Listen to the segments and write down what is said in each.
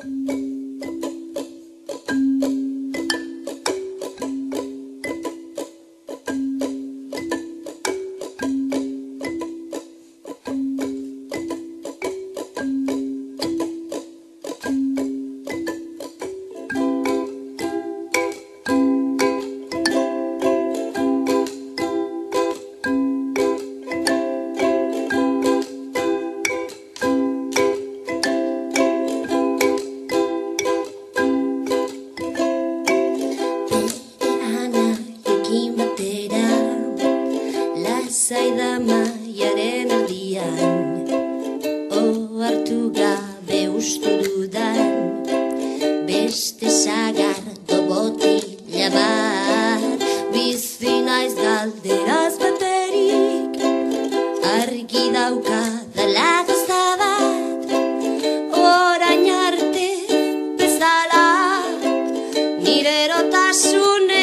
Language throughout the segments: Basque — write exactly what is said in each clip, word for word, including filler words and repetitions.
Zaida maiaren aldian, ohartu gabe ustu dudan, beste sagar dobotila bat, bizi naiz galderaz baterik, argi daukadala gazta bat, orain arte bezala, nire erotasunean.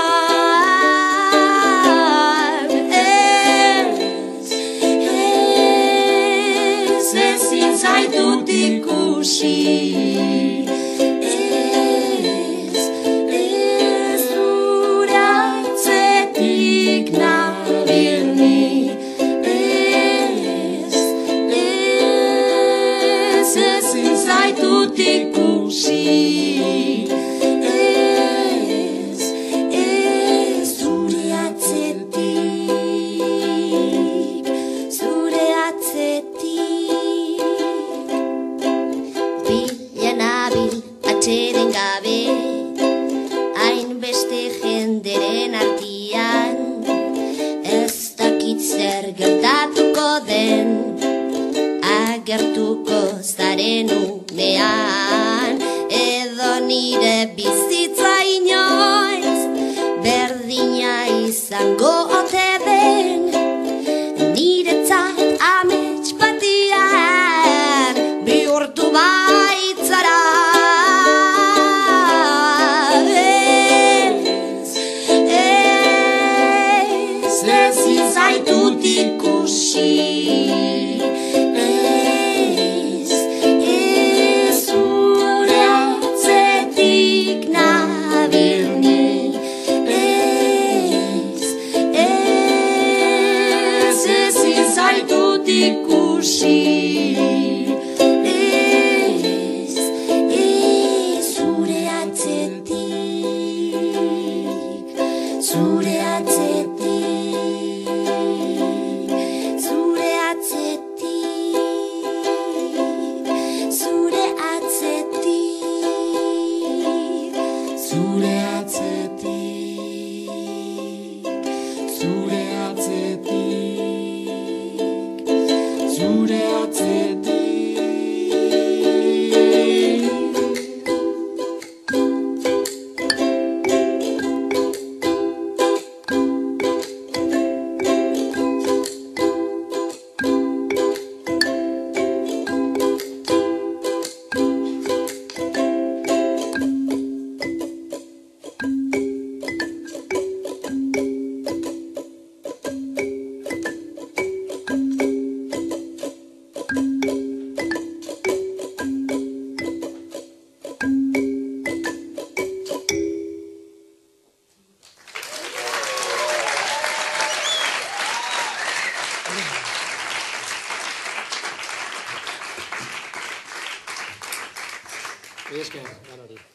Zaitut ikusi, ez, ez zure atzetik nabil ni, ez, ez, ezin zaitut ikusi, ez, ez zure atzetik, zure atzetik. Atxeden gabe, hainbeste jenderen artian, ez dakit zer gertatuko den, agertuko zaren unean, edo nire bizitza inoiz, berdina izango ote den, niretzat amets batian, bihurtu baitzara. Ezin zaitut ikusi, ez, ez zure atzetik nabil ni, ez, ez, ezin zaitut ikusi, ez, ez zure atzetik, zure atzetik. Zure atzetik, zure atzetik, zure atzetik. Esker, ganori.